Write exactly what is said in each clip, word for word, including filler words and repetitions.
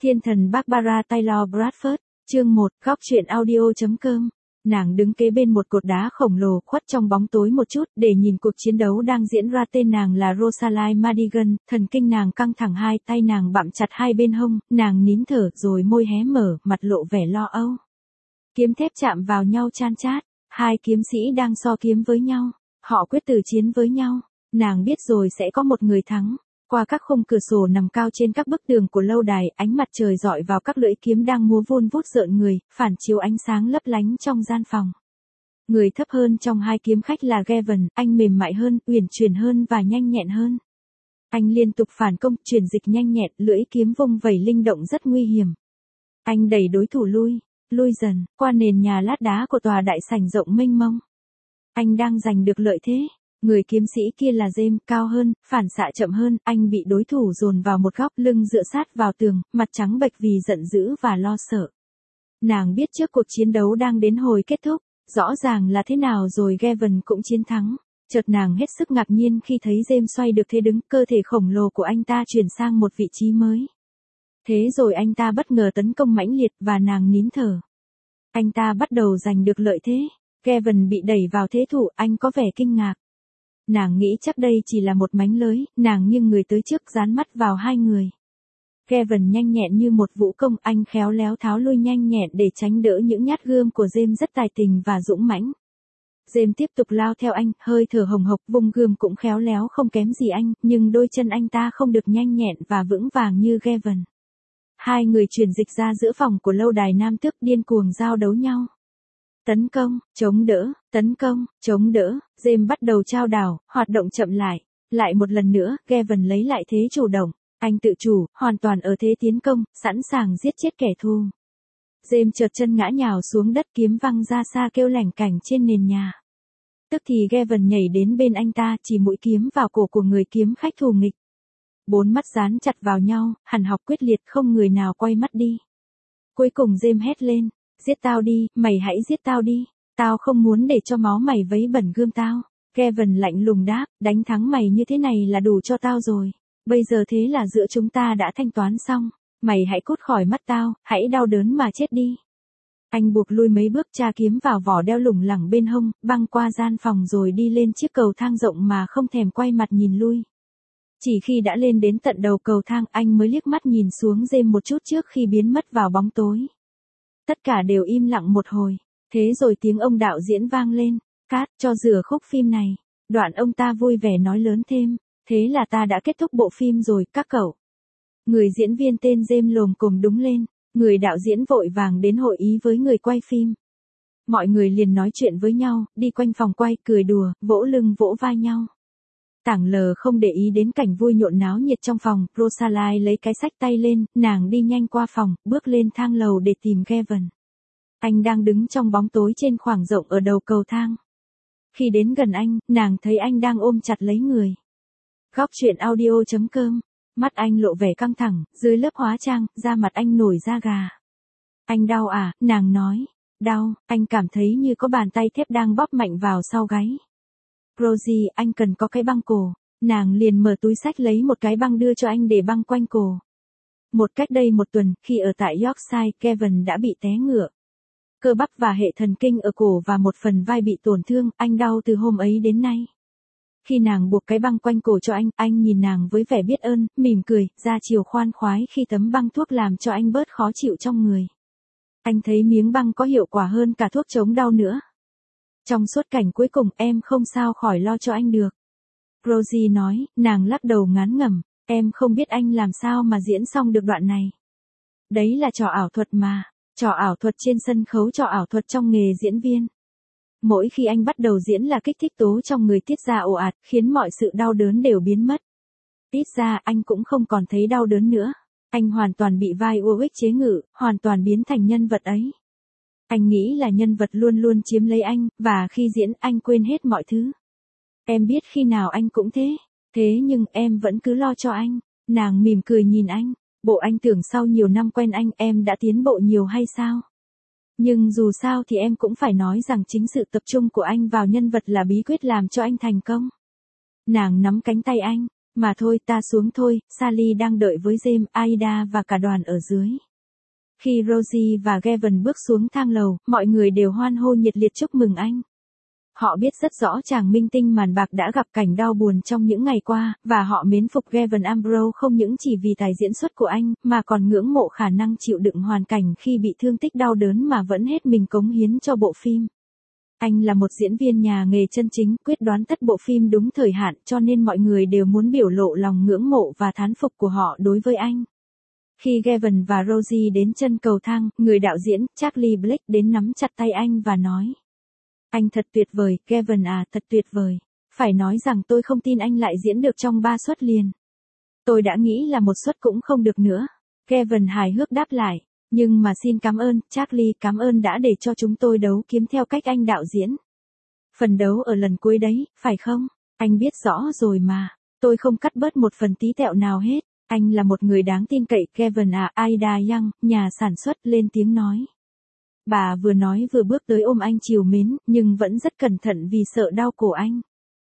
Thiên thần Barbara Taylor Bradford, chương một, góc truyện audio.com. Nàng đứng kế bên một cột đá khổng lồ khuất trong bóng tối một chút để nhìn cuộc chiến đấu đang diễn ra. Tên nàng là Rosalie Madigan, thần kinh nàng căng thẳng, hai tay nàng bặm chặt hai bên hông, nàng nín thở rồi môi hé mở, mặt lộ vẻ lo âu. Kiếm thép chạm vào nhau chan chát, hai kiếm sĩ đang so kiếm với nhau, họ quyết tử chiến với nhau. Nàng biết rồi sẽ có một người thắng. Qua các khung cửa sổ nằm cao trên các bức tường của lâu đài, ánh mặt trời rọi vào các lưỡi kiếm đang múa vun vút rợn người, phản chiếu ánh sáng lấp lánh trong gian phòng. Người thấp hơn trong hai kiếm khách là Gavin, anh mềm mại hơn, uyển chuyển hơn và nhanh nhẹn hơn. Anh liên tục phản công, chuyển dịch nhanh nhẹn, lưỡi kiếm vung vẩy linh động rất nguy hiểm. Anh đẩy đối thủ lui, lui dần, qua nền nhà lát đá của tòa đại sảnh rộng mênh mông. Anh đang giành được lợi thế. Người kiếm sĩ kia là James, cao hơn, phản xạ chậm hơn, anh bị đối thủ dồn vào một góc, lưng dựa sát vào tường, mặt trắng bệch vì giận dữ và lo sợ. Nàng biết trước cuộc chiến đấu đang đến hồi kết thúc, rõ ràng là thế nào rồi Gavin cũng chiến thắng. Chợt nàng hết sức ngạc nhiên khi thấy James xoay được thế đứng, cơ thể khổng lồ của anh ta chuyển sang một vị trí mới. Thế rồi anh ta bất ngờ tấn công mãnh liệt và nàng nín thở. Anh ta bắt đầu giành được lợi thế. Gavin bị đẩy vào thế thủ, anh có vẻ kinh ngạc. Nàng nghĩ chắc đây chỉ là một mánh lới, nàng nghiêng người tới trước dán mắt vào hai người. Gavin nhanh nhẹn như một vũ công, anh khéo léo tháo lui nhanh nhẹn để tránh đỡ những nhát gươm của James rất tài tình và dũng mãnh. James tiếp tục lao theo anh, hơi thở hồng hộc, vùng gươm cũng khéo léo không kém gì anh, nhưng đôi chân anh ta không được nhanh nhẹn và vững vàng như Gavin. Hai người chuyển dịch ra giữa phòng của lâu đài nam tước, điên cuồng giao đấu nhau. Tấn công, chống đỡ, tấn công, chống đỡ, James bắt đầu trao đảo, hoạt động chậm lại. Lại một lần nữa, Gavin lấy lại thế chủ động. Anh tự chủ, hoàn toàn ở thế tiến công, sẵn sàng giết chết kẻ thù. James trượt chân ngã nhào xuống đất, kiếm văng ra xa kêu lảnh cảnh trên nền nhà. Tức thì Gavin nhảy đến bên anh ta, chỉ mũi kiếm vào cổ của người kiếm khách thù nghịch. Bốn mắt dán chặt vào nhau, hằn học quyết liệt, không người nào quay mắt đi. Cuối cùng James hét lên. Giết tao đi, mày hãy giết tao đi. Tao không muốn để cho máu mày vấy bẩn gươm tao. Gavin lạnh lùng đáp, đánh thắng mày như thế này là đủ cho tao rồi. Bây giờ thế là giữa chúng ta đã thanh toán xong. Mày hãy cút khỏi mắt tao, hãy đau đớn mà chết đi. Anh buộc lui mấy bước, tra kiếm vào vỏ đeo lủng lẳng bên hông, băng qua gian phòng rồi đi lên chiếc cầu thang rộng mà không thèm quay mặt nhìn lui. Chỉ khi đã lên đến tận đầu cầu thang, anh mới liếc mắt nhìn xuống James một chút trước khi biến mất vào bóng tối. Tất cả đều im lặng một hồi, thế rồi tiếng ông đạo diễn vang lên, cát, cho rửa khúc phim này. Đoạn ông ta vui vẻ nói lớn thêm, thế là ta đã kết thúc bộ phim rồi, các cậu. Người diễn viên tên James lồm cồm đúng lên, người đạo diễn vội vàng đến hội ý với người quay phim. Mọi người liền nói chuyện với nhau, đi quanh phòng quay, cười đùa, vỗ lưng vỗ vai nhau. Tảng lờ không để ý đến cảnh vui nhộn náo nhiệt trong phòng, Rosalie lấy cái xách tay lên, nàng đi nhanh qua phòng, bước lên thang lầu để tìm Gavin. Anh đang đứng trong bóng tối trên khoảng rộng ở đầu cầu thang. Khi đến gần anh, nàng thấy anh đang ôm chặt lấy người. Góc truyện audio.com, mắt anh lộ vẻ căng thẳng, dưới lớp hóa trang, da mặt anh nổi da gà. Anh đau à, nàng nói. Đau, anh cảm thấy như có bàn tay thép đang bóp mạnh vào sau gáy. Rosie, anh cần có cái băng cổ. Nàng liền mở túi xách lấy một cái băng đưa cho anh để băng quanh cổ. Một cách đây một tuần, khi ở tại Yorkshire, Gavin đã bị té ngựa. Cơ bắp và hệ thần kinh ở cổ và một phần vai bị tổn thương, anh đau từ hôm ấy đến nay. Khi nàng buộc cái băng quanh cổ cho anh, anh nhìn nàng với vẻ biết ơn, mỉm cười, ra chiều khoan khoái khi tấm băng thuốc làm cho anh bớt khó chịu trong người. Anh thấy miếng băng có hiệu quả hơn cả thuốc chống đau nữa. Trong suốt cảnh cuối cùng, em không sao khỏi lo cho anh được. Rosie nói, nàng lắc đầu ngán ngẩm, em không biết anh làm sao mà diễn xong được đoạn này. Đấy là trò ảo thuật mà, trò ảo thuật trên sân khấu, trò ảo thuật trong nghề diễn viên. Mỗi khi anh bắt đầu diễn là kích thích tố trong người tiết ra ồ ạt, khiến mọi sự đau đớn đều biến mất. Ít ra anh cũng không còn thấy đau đớn nữa. Anh hoàn toàn bị vai Warwick chế ngự, hoàn toàn biến thành nhân vật ấy. Anh nghĩ là nhân vật luôn luôn chiếm lấy anh, và khi diễn anh quên hết mọi thứ. Em biết khi nào anh cũng thế, thế nhưng em vẫn cứ lo cho anh. Nàng mỉm cười nhìn anh, bộ anh tưởng sau nhiều năm quen anh em đã tiến bộ nhiều hay sao? Nhưng dù sao thì em cũng phải nói rằng chính sự tập trung của anh vào nhân vật là bí quyết làm cho anh thành công. Nàng nắm cánh tay anh, Mà thôi, ta xuống thôi, Sally đang đợi với James, Aida và cả đoàn ở dưới. Khi Rosie và Gavin bước xuống thang lầu, mọi người đều hoan hô nhiệt liệt chúc mừng anh. Họ biết rất rõ chàng minh tinh màn bạc đã gặp cảnh đau buồn trong những ngày qua, và họ mến phục Gavin Ambrose không những chỉ vì tài diễn xuất của anh, mà còn ngưỡng mộ khả năng chịu đựng hoàn cảnh khi bị thương tích đau đớn mà vẫn hết mình cống hiến cho bộ phim. Anh là một diễn viên nhà nghề chân chính, quyết đoán tất bộ phim đúng thời hạn, cho nên mọi người đều muốn biểu lộ lòng ngưỡng mộ và thán phục của họ đối với anh. Khi Gavin và Rosie đến chân cầu thang, người đạo diễn, Charlie Blake đến nắm chặt tay anh và nói. Anh thật tuyệt vời, Gavin à, thật tuyệt vời. Phải nói rằng tôi không tin anh lại diễn được trong ba suất liền. Tôi đã nghĩ là một suất cũng không được nữa. Gavin hài hước đáp lại. Nhưng mà xin cảm ơn, Charlie, cảm ơn đã để cho chúng tôi đấu kiếm theo cách anh đạo diễn. Phần đấu ở lần cuối đấy, phải không? Anh biết rõ rồi mà. Tôi không cắt bớt một phần tí tẹo nào hết. Anh là một người đáng tin cậy, Gavin à, Aida Young, nhà sản xuất, lên tiếng nói. Bà vừa nói vừa bước tới ôm anh trìu mến, nhưng vẫn rất cẩn thận vì sợ đau cổ anh.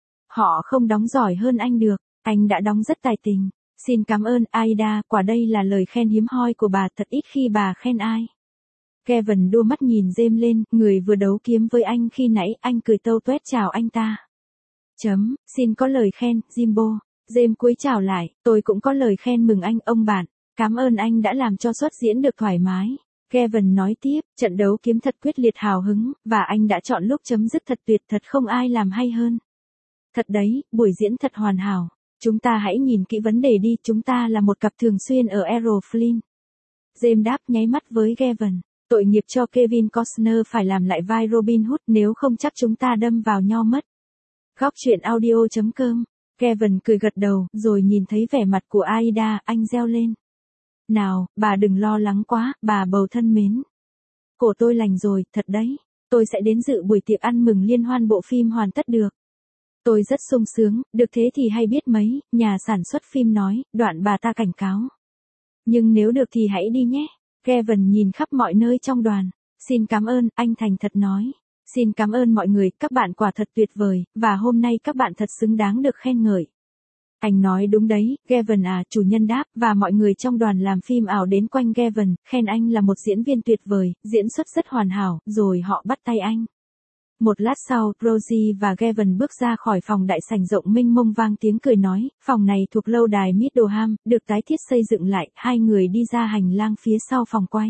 Họ không đóng giỏi hơn anh được, anh đã đóng rất tài tình. Xin cảm ơn, Aida, quả đây là lời khen hiếm hoi của bà, thật ít khi bà khen ai. Gavin đua mắt nhìn James lên, người vừa đấu kiếm với anh khi nãy, anh cười tâu tuét chào anh ta. Chấm, xin có lời khen, Jimbo. James cúi chào lại, tôi cũng có lời khen mừng anh, ông bạn. Cảm ơn anh đã làm cho suất diễn được thoải mái. Gavin nói tiếp, trận đấu kiếm thật quyết liệt hào hứng, và anh đã chọn lúc chấm dứt thật tuyệt, thật không ai làm hay hơn. Thật đấy, buổi diễn thật hoàn hảo. Chúng ta hãy nhìn kỹ vấn đề đi, chúng ta là một cặp thường xuyên ở Errol Flynn. James đáp nháy mắt với Gavin. Tội nghiệp cho Kevin Costner phải làm lại vai Robin Hood, nếu không chắc chúng ta đâm vào nhau mất. Góc chuyện audio chấm com. Gavin cười gật đầu, rồi nhìn thấy vẻ mặt của Aida, anh reo lên. Nào, bà đừng lo lắng quá, bà bầu thân mến. Cổ tôi lành rồi, thật đấy. Tôi sẽ đến dự buổi tiệc ăn mừng liên hoan bộ phim hoàn tất được. Tôi rất sung sướng, được thế thì hay biết mấy, nhà sản xuất phim nói, đoạn bà ta cảnh cáo. Nhưng nếu được thì hãy đi nhé. Gavin nhìn khắp mọi nơi trong đoàn. Xin cảm ơn, anh thành thật nói. Xin cảm ơn mọi người, các bạn quả thật tuyệt vời, và hôm nay các bạn thật xứng đáng được khen ngợi. Anh nói đúng đấy, Gavin à, chủ nhân đáp, và mọi người trong đoàn làm phim ảo đến quanh Gavin, khen anh là một diễn viên tuyệt vời, diễn xuất rất hoàn hảo, rồi họ bắt tay anh. Một lát sau, Rosie và Gavin bước ra khỏi phòng đại sảnh rộng mênh mông vang tiếng cười nói, phòng này thuộc lâu đài Middleham, được tái thiết xây dựng lại, hai người đi ra hành lang phía sau phòng quay.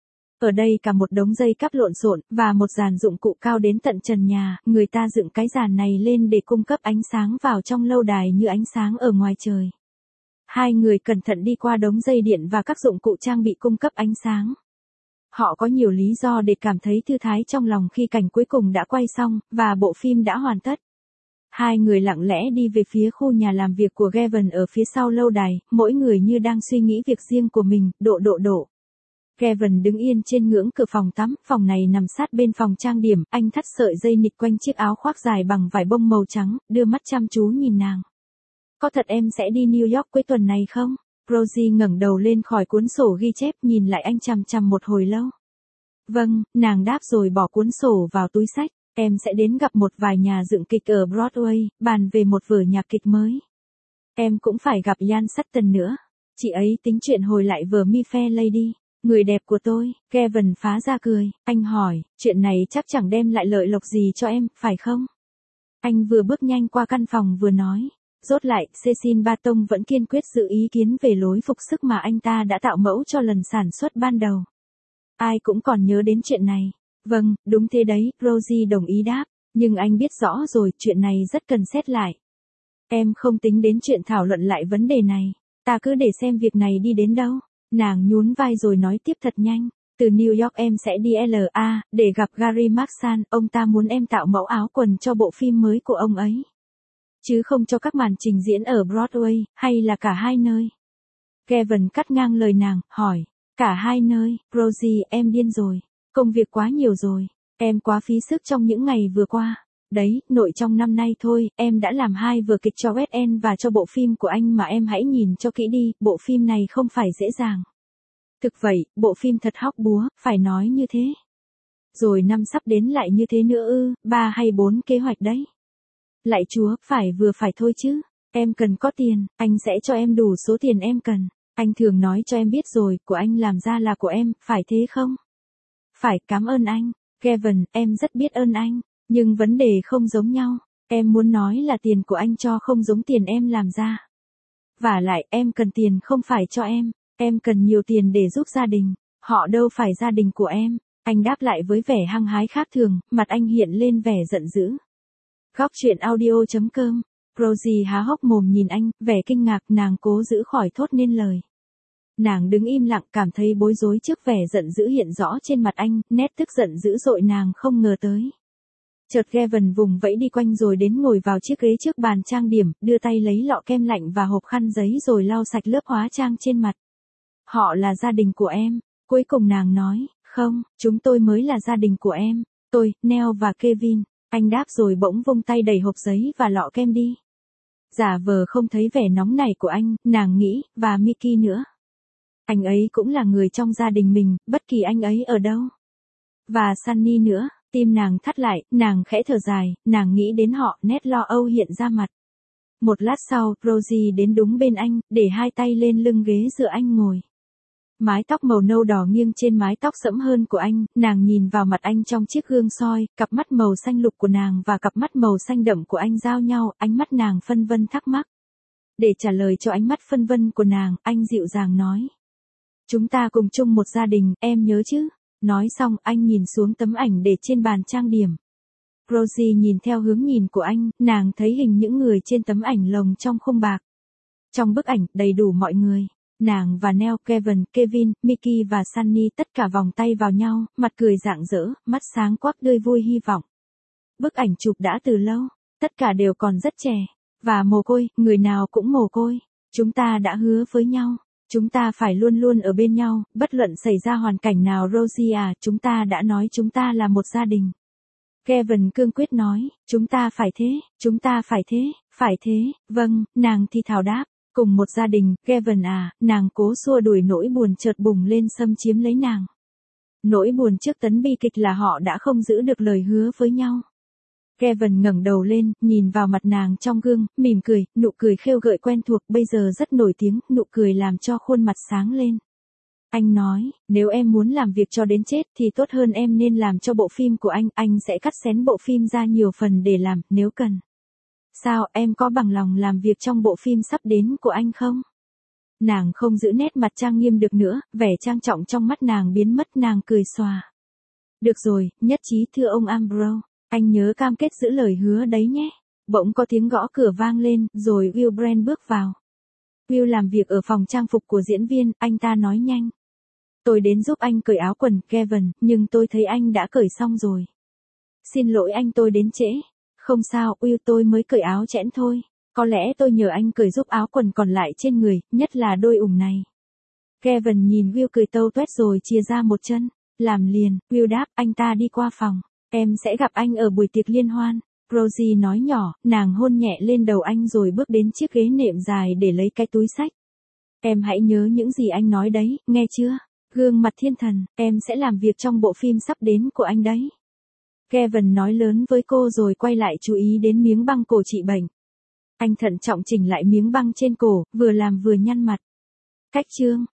Ở đây cả một đống dây cáp lộn xộn, và một dàn dụng cụ cao đến tận trần nhà, người ta dựng cái dàn này lên để cung cấp ánh sáng vào trong lâu đài như ánh sáng ở ngoài trời. Hai người cẩn thận đi qua đống dây điện và các dụng cụ trang bị cung cấp ánh sáng. Họ có nhiều lý do để cảm thấy thư thái trong lòng khi cảnh cuối cùng đã quay xong, và bộ phim đã hoàn tất. Hai người lặng lẽ đi về phía khu nhà làm việc của Gavin ở phía sau lâu đài, mỗi người như đang suy nghĩ việc riêng của mình, độ độ độ. Gavin đứng yên trên ngưỡng cửa phòng tắm, phòng này nằm sát bên phòng trang điểm, anh thắt sợi dây nịt quanh chiếc áo khoác dài bằng vải bông màu trắng, đưa mắt chăm chú nhìn nàng. Có thật em sẽ đi New York cuối tuần này không? Rosie ngẩng đầu lên khỏi cuốn sổ ghi chép, nhìn lại anh chằm chằm một hồi lâu. Vâng, nàng đáp rồi bỏ cuốn sổ vào túi xách, em sẽ đến gặp một vài nhà dựng kịch ở Broadway, bàn về một vở nhạc kịch mới. Em cũng phải gặp Ian Sutton nữa. Chị ấy tính chuyện hồi lại vở My Fair Lady. Người đẹp của tôi. Gavin phá ra cười, anh hỏi, chuyện này chắc chẳng đem lại lợi lộc gì cho em, phải không? Anh vừa bước nhanh qua căn phòng vừa nói. Rốt lại, Cecil Barton vẫn kiên quyết giữ ý kiến về lối phục sức mà anh ta đã tạo mẫu cho lần sản xuất ban đầu. Ai cũng còn nhớ đến chuyện này. Vâng, đúng thế đấy, Rosie đồng ý đáp. Nhưng anh biết rõ rồi, chuyện này rất cần xét lại. Em không tính đến chuyện thảo luận lại vấn đề này. Ta cứ để xem việc này đi đến đâu. Nàng nhún vai rồi nói tiếp thật nhanh. Từ New York em sẽ đi L A, để gặp Gary Marshall, ông ta muốn em tạo mẫu áo quần cho bộ phim mới của ông ấy. Chứ không cho các màn trình diễn ở Broadway, hay là cả hai nơi. Gavin cắt ngang lời nàng, hỏi. Cả hai nơi, Rosie, em điên rồi. Công việc quá nhiều rồi. Em quá phí sức trong những ngày vừa qua. Đấy, nội trong năm nay thôi, em đã làm hai vở kịch cho West End và cho bộ phim của anh mà em hãy nhìn cho kỹ đi, bộ phim này không phải dễ dàng. Thực vậy, bộ phim thật hóc búa, phải nói như thế. Rồi năm sắp đến lại như thế nữa ư, ba hay bốn kế hoạch đấy. Lạy Chúa, phải vừa phải thôi chứ. Em cần có tiền, anh sẽ cho em đủ số tiền em cần. Anh thường nói cho em biết rồi, của anh làm ra là của em, phải thế không? Phải, cảm ơn anh. Kevin, em rất biết ơn anh, nhưng vấn đề không giống nhau. Em muốn nói là tiền của anh cho không giống tiền em làm ra. Vả lại, em cần tiền không phải cho em, em cần nhiều tiền để giúp gia đình, họ đâu phải gia đình của em. Anh đáp lại với vẻ hăng hái khác thường, mặt anh hiện lên vẻ giận dữ. Góc truyện audio chấm com. Rosie há hốc mồm nhìn anh, vẻ kinh ngạc, nàng cố giữ khỏi thốt nên lời. Nàng đứng im lặng, cảm thấy bối rối trước vẻ giận dữ hiện rõ trên mặt anh, nét tức giận dữ dội nàng không ngờ tới. Chợt Kevin vùng vẫy đi quanh rồi đến ngồi vào chiếc ghế trước bàn trang điểm, đưa tay lấy lọ kem lạnh và hộp khăn giấy rồi lau sạch lớp hóa trang trên mặt. Họ là gia đình của em, cuối cùng nàng nói, không, chúng tôi mới là gia đình của em, tôi, Neil và Kevin. Anh đáp rồi bỗng vung tay đẩy hộp giấy và lọ kem đi. Giả vờ không thấy vẻ nóng nảy của anh, nàng nghĩ, và Mickey nữa. Anh ấy cũng là người trong gia đình mình, bất kỳ anh ấy ở đâu. Và Sunny nữa, tim nàng thắt lại, nàng khẽ thở dài, nàng nghĩ đến họ, nét lo âu hiện ra mặt. Một lát sau, Rosie đến đúng bên anh, để hai tay lên lưng ghế dựa anh ngồi. Mái tóc màu nâu đỏ nghiêng trên mái tóc sẫm hơn của anh, nàng nhìn vào mặt anh trong chiếc gương soi, cặp mắt màu xanh lục của nàng và cặp mắt màu xanh đậm của anh giao nhau, ánh mắt nàng phân vân thắc mắc. Để trả lời cho ánh mắt phân vân của nàng, anh dịu dàng nói. Chúng ta cùng chung một gia đình, em nhớ chứ? Nói xong, anh nhìn xuống tấm ảnh để trên bàn trang điểm. Rosie nhìn theo hướng nhìn của anh, nàng thấy hình những người trên tấm ảnh lồng trong khung bạc. Trong bức ảnh, đầy đủ mọi người. Nàng và Neil, Kevin, Kevin, Mickey và Sunny tất cả vòng tay vào nhau, mặt cười rạng rỡ, mắt sáng quắc tươi vui hy vọng. Bức ảnh chụp đã từ lâu, tất cả đều còn rất trẻ, và mồ côi, người nào cũng mồ côi. Chúng ta đã hứa với nhau, chúng ta phải luôn luôn ở bên nhau, bất luận xảy ra hoàn cảnh nào. Rosie à, chúng ta đã nói chúng ta là một gia đình. Kevin cương quyết nói, chúng ta phải thế, chúng ta phải thế, phải thế, vâng, nàng thì thào đáp. Cùng một gia đình, Kevin à, nàng cố xua đuổi nỗi buồn chợt bùng lên xâm chiếm lấy nàng. Nỗi buồn trước tấn bi kịch là họ đã không giữ được lời hứa với nhau. Kevin ngẩng đầu lên, nhìn vào mặt nàng trong gương, mỉm cười, nụ cười khêu gợi quen thuộc, bây giờ rất nổi tiếng, nụ cười làm cho khuôn mặt sáng lên. Anh nói, nếu em muốn làm việc cho đến chết thì tốt hơn em nên làm cho bộ phim của anh, anh sẽ cắt xén bộ phim ra nhiều phần để làm, nếu cần. Sao, em có bằng lòng làm việc trong bộ phim sắp đến của anh không? Nàng không giữ nét mặt trang nghiêm được nữa, vẻ trang trọng trong mắt nàng biến mất, nàng cười xòa. Được rồi, nhất trí thưa ông Ambrose, anh nhớ cam kết giữ lời hứa đấy nhé. Bỗng có tiếng gõ cửa vang lên, rồi Will Brand bước vào. Will làm việc ở phòng trang phục của diễn viên, anh ta nói nhanh. Tôi đến giúp anh cởi áo quần, Kevin, nhưng tôi thấy anh đã cởi xong rồi. Xin lỗi anh, tôi đến trễ. Không sao, Will, tôi mới cởi áo chẽn thôi. Có lẽ tôi nhờ anh cởi giúp áo quần còn lại trên người, nhất là đôi ủng này. Kevin nhìn Will cười tâu tuét rồi chia ra một chân. Làm liền, Will đáp, anh ta đi qua phòng. Em sẽ gặp anh ở buổi tiệc liên hoan. Rosie nói nhỏ, nàng hôn nhẹ lên đầu anh rồi bước đến chiếc ghế nệm dài để lấy cái túi xách. Em hãy nhớ những gì anh nói đấy, nghe chưa? Gương mặt thiên thần, em sẽ làm việc trong bộ phim sắp đến của anh đấy. Kevin nói lớn với cô rồi quay lại chú ý đến miếng băng cổ trị bệnh. Anh thận trọng chỉnh lại miếng băng trên cổ, vừa làm vừa nhăn mặt. Cách chương.